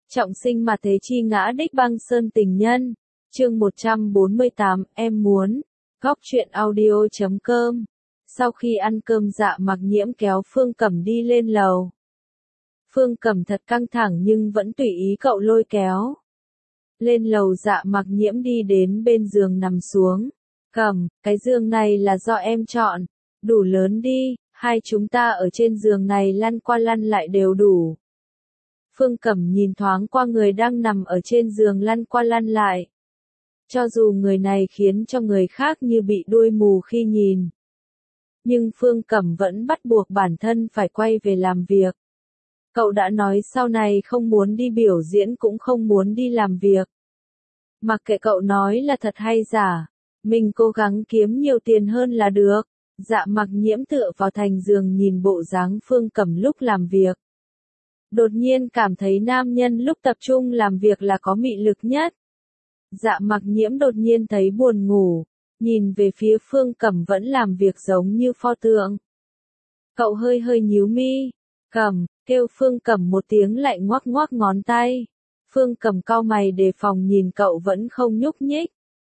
Trọng sinh mà thế chi ngã đích băng sơn tình nhân. Chương 148, em muốn. Góc truyện audio.com. Sau khi ăn cơm Dạ Mặc Nhiễm kéo Phương Cẩm đi lên lầu. Phương Cẩm thật căng thẳng nhưng vẫn tùy ý cậu lôi kéo. Lên lầu Dạ Mặc Nhiễm đi đến bên giường nằm xuống. Cẩm, cái giường này là do em chọn. Đủ lớn đi, hai chúng ta ở trên giường này lăn qua lăn lại đều đủ. Phương Cẩm nhìn thoáng qua người đang nằm ở trên giường lăn qua lăn lại. Cho dù người này khiến cho người khác như bị đuôi mù khi nhìn. Nhưng Phương Cẩm vẫn bắt buộc bản thân phải quay về làm việc. Cậu đã nói sau này không muốn đi biểu diễn cũng không muốn đi làm việc. Mặc kệ cậu nói là thật hay giả, mình cố gắng kiếm nhiều tiền hơn là được. Dạ Mặc Nhiễm tựa vào thành giường nhìn bộ dáng Phương Cẩm lúc làm việc. Đột nhiên cảm thấy nam nhân lúc tập trung làm việc là có mị lực nhất. Dạ Mặc Nhiễm đột nhiên thấy buồn ngủ, nhìn về phía Phương Cẩm vẫn làm việc giống như pho tượng. Cậu hơi hơi nhíu mi, Cẩm, kêu Phương Cẩm một tiếng lại ngoắc ngoắc ngón tay. Phương Cẩm cau mày đề phòng nhìn cậu vẫn không nhúc nhích.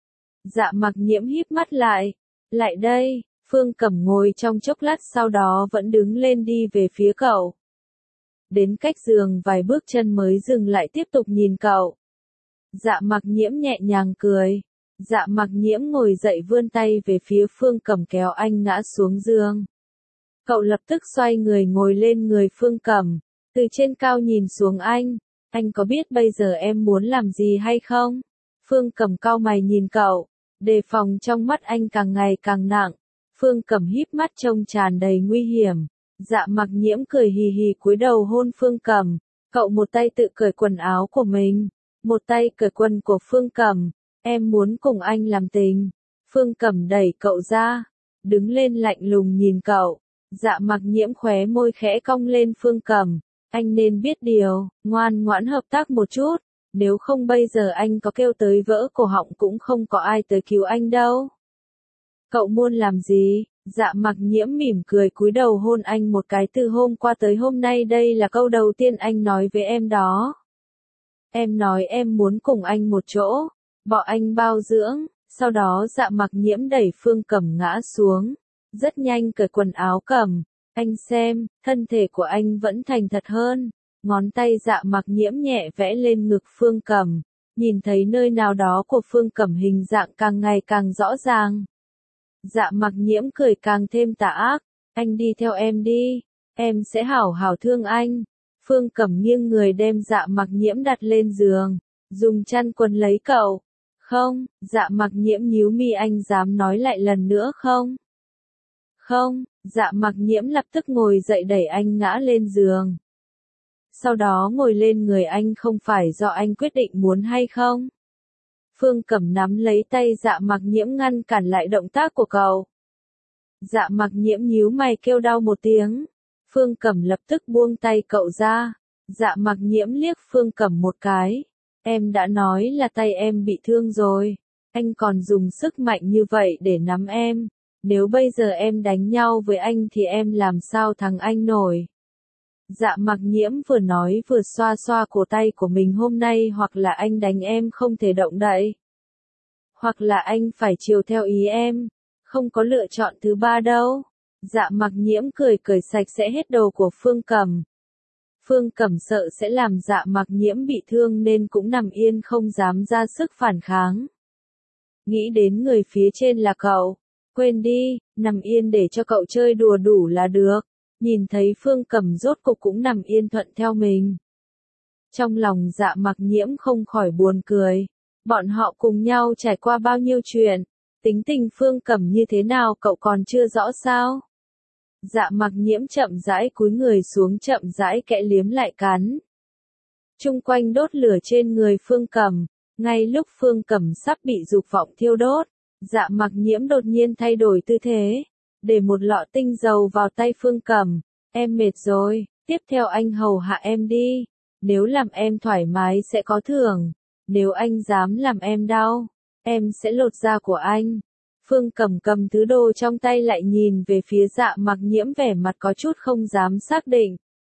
Dạ Mặc Nhiễm híp mắt lại đây, Phương Cẩm ngồi trong chốc lát sau đó vẫn đứng lên đi về phía cậu. Đến cách giường vài bước chân mới dừng lại tiếp tục nhìn cậu. Dạ Mặc Nhiễm nhẹ nhàng cười. Dạ Mặc Nhiễm ngồi dậy vươn tay về phía Phương Cẩm kéo anh ngã xuống giường. Cậu lập tức xoay người ngồi lên người Phương Cẩm, từ trên cao nhìn xuống anh có biết bây giờ em muốn làm gì hay không? Phương Cẩm cau mày nhìn cậu, đề phòng trong mắt anh càng ngày càng nặng. Phương Cẩm híp mắt trông tràn đầy nguy hiểm. Dạ Mặc Nhiễm cười hì hì cúi đầu hôn Phương Cẩm, cậu một tay tự cởi quần áo của mình, một tay cởi quần của Phương Cẩm, em muốn cùng anh làm tình. Phương Cẩm đẩy cậu ra, đứng lên lạnh lùng nhìn cậu. Dạ Mặc Nhiễm khóe môi khẽ cong lên. Phương Cẩm, anh nên biết điều, ngoan ngoãn hợp tác một chút, nếu không bây giờ anh có kêu tới vỡ cổ họng cũng không có ai tới cứu anh đâu. Cậu muốn làm gì? Dạ Mặc Nhiễm mỉm cười cúi đầu hôn anh một cái. Từ hôm qua tới hôm nay đây là câu đầu tiên anh nói với em đó. Em nói em muốn cùng anh một chỗ, bỏ anh bao dưỡng. Sau đó Dạ Mặc Nhiễm đẩy Phương Cẩm ngã xuống, rất nhanh cởi quần áo. Cẩm, anh xem, thân thể của anh vẫn thành thật hơn. Ngón tay Dạ Mặc Nhiễm nhẹ vẽ lên ngực Phương Cẩm, nhìn thấy nơi nào đó của Phương Cẩm hình dạng càng ngày càng rõ ràng. Dạ Mặc Nhiễm cười càng thêm tà ác, anh đi theo em đi, em sẽ hảo hảo thương anh. Phương Cẩm nghiêng người đem Dạ Mặc Nhiễm đặt lên giường, dùng chăn quấn lấy cậu. Không, Dạ Mặc Nhiễm nhíu mi, anh dám nói lại lần nữa không? Không, Dạ Mặc Nhiễm lập tức ngồi dậy đẩy anh ngã lên giường. Sau đó ngồi lên người anh. Không phải do anh quyết định muốn hay không? Phương Cẩm nắm lấy tay Dạ Mặc Nhiễm ngăn cản lại động tác của cậu. Dạ Mặc Nhiễm nhíu mày kêu đau một tiếng. Phương Cẩm lập tức buông tay cậu ra. Dạ Mặc Nhiễm liếc Phương Cẩm một cái. Em đã nói là tay em bị thương rồi. Anh còn dùng sức mạnh như vậy để nắm em. Nếu bây giờ em đánh nhau với anh thì em làm sao thắng anh nổi. Dạ Mặc Nhiễm vừa nói vừa xoa xoa cổ tay của mình. Hôm nay hoặc là anh đánh em không thể động đậy, hoặc là anh phải chiều theo ý em. Không có lựa chọn thứ ba đâu. Dạ Mặc Nhiễm cười cởi sạch sẽ hết đồ của Phương Cẩm. Phương Cẩm sợ sẽ làm Dạ Mặc Nhiễm bị thương nên cũng nằm yên không dám ra sức phản kháng. Nghĩ đến người phía trên là cậu. Quên đi, nằm yên để cho cậu chơi đùa đủ là được. Nhìn thấy Phương Cẩm rốt cục cũng nằm yên thuận theo mình. Trong lòng Dạ Mặc Nhiễm không khỏi buồn cười. Bọn họ cùng nhau trải qua bao nhiêu chuyện. Tính tình Phương Cẩm như thế nào cậu còn chưa rõ sao? Dạ Mặc Nhiễm chậm rãi cúi người xuống, chậm rãi kẽ liếm lại cắn. Chung quanh đốt lửa trên người Phương Cẩm. Ngay lúc Phương Cẩm sắp bị dục vọng thiêu đốt, Dạ Mặc Nhiễm đột nhiên thay đổi tư thế, để một lọ tinh dầu vào tay Phương Cẩm. Em mệt rồi, tiếp theo anh hầu hạ em đi. Nếu làm em thoải mái sẽ có thưởng. Nếu anh dám làm em đau, em sẽ lột da của anh. Phương Cẩm cầm thứ đồ trong tay lại nhìn về phía Dạ Mặc Nhiễm vẻ mặt có chút không dám xác định.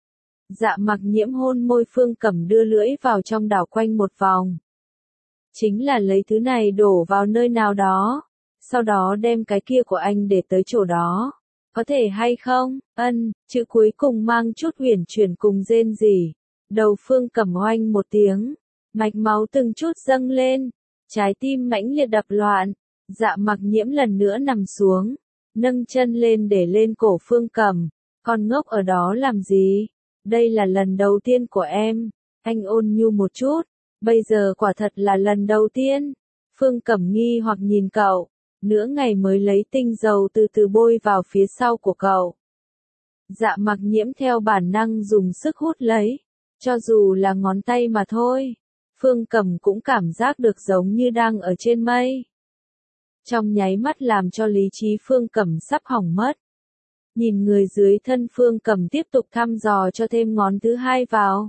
Dạ Mặc Nhiễm hôn môi Phương Cẩm, đưa lưỡi vào trong đảo quanh một vòng. Chính là lấy thứ này đổ vào nơi nào đó, sau đó đem cái kia của anh để tới chỗ đó. Có thể hay không? Ân, chữ cuối cùng mang chút huyền chuyển cùng rên rỉ. Đầu Phương Cẩm oanh một tiếng, mạch máu từng chút dâng lên, trái tim mãnh liệt đập loạn. Dạ Mặc Nhiễm lần nữa nằm xuống, nâng chân lên để lên cổ Phương Cẩm. Con ngốc ở đó làm gì? Đây là lần đầu tiên của em. Anh ôn nhu một chút. Bây giờ quả thật là lần đầu tiên. Phương Cẩm nghi hoặc nhìn cậu. Nửa ngày mới lấy tinh dầu từ từ bôi vào phía sau của cậu. Dạ Mặc Nhiễm theo bản năng dùng sức hút lấy. Cho dù là ngón tay mà thôi. Phương Cẩm cũng cảm giác được giống như đang ở trên mây. Trong nháy mắt làm cho lý trí Phương Cẩm sắp hỏng mất. Nhìn người dưới thân Phương Cẩm tiếp tục thăm dò cho thêm ngón thứ hai vào.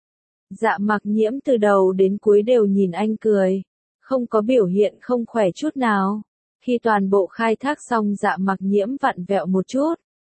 Dạ Mặc Nhiễm từ đầu đến cuối đều nhìn anh cười. Không có biểu hiện không khỏe chút nào. Khi toàn bộ khai thác xong, Dạ Mặc Nhiễm vặn vẹo một chút.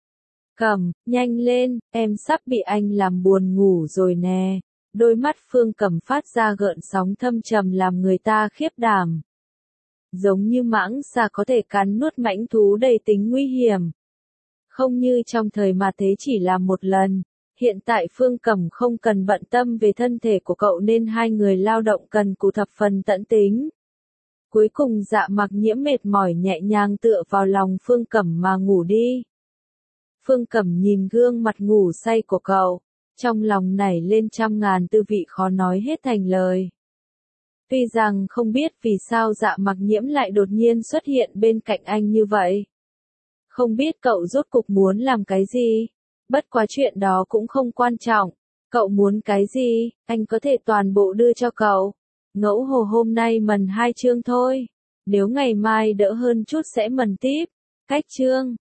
Cẩm, nhanh lên, em sắp bị anh làm buồn ngủ rồi nè. Đôi mắt Phương Cẩm phát ra gợn sóng thâm trầm làm người ta khiếp đảm. Giống như mãng xà có thể cắn nuốt mãnh thú đầy tính nguy hiểm. Không như trong thời mà thế chỉ làm một lần. Hiện tại Phương Cẩm không cần bận tâm về thân thể của cậu nên hai người lao động cần cù thập phần tận tính. Cuối cùng Dạ Mặc Nhiễm mệt mỏi nhẹ nhàng tựa vào lòng Phương Cẩm mà ngủ đi. Phương Cẩm nhìn gương mặt ngủ say của cậu, trong lòng nảy lên trăm ngàn tư vị khó nói hết thành lời. Tuy rằng không biết vì sao Dạ Mặc Nhiễm lại đột nhiên xuất hiện bên cạnh anh như vậy. Không biết cậu rốt cục muốn làm cái gì, bất quá chuyện đó cũng không quan trọng. Cậu muốn cái gì, anh có thể toàn bộ đưa cho cậu. Ngẫu hồ hôm nay mần 2 chương thôi. Nếu ngày mai đỡ hơn chút sẽ mần tiếp. Cách chương.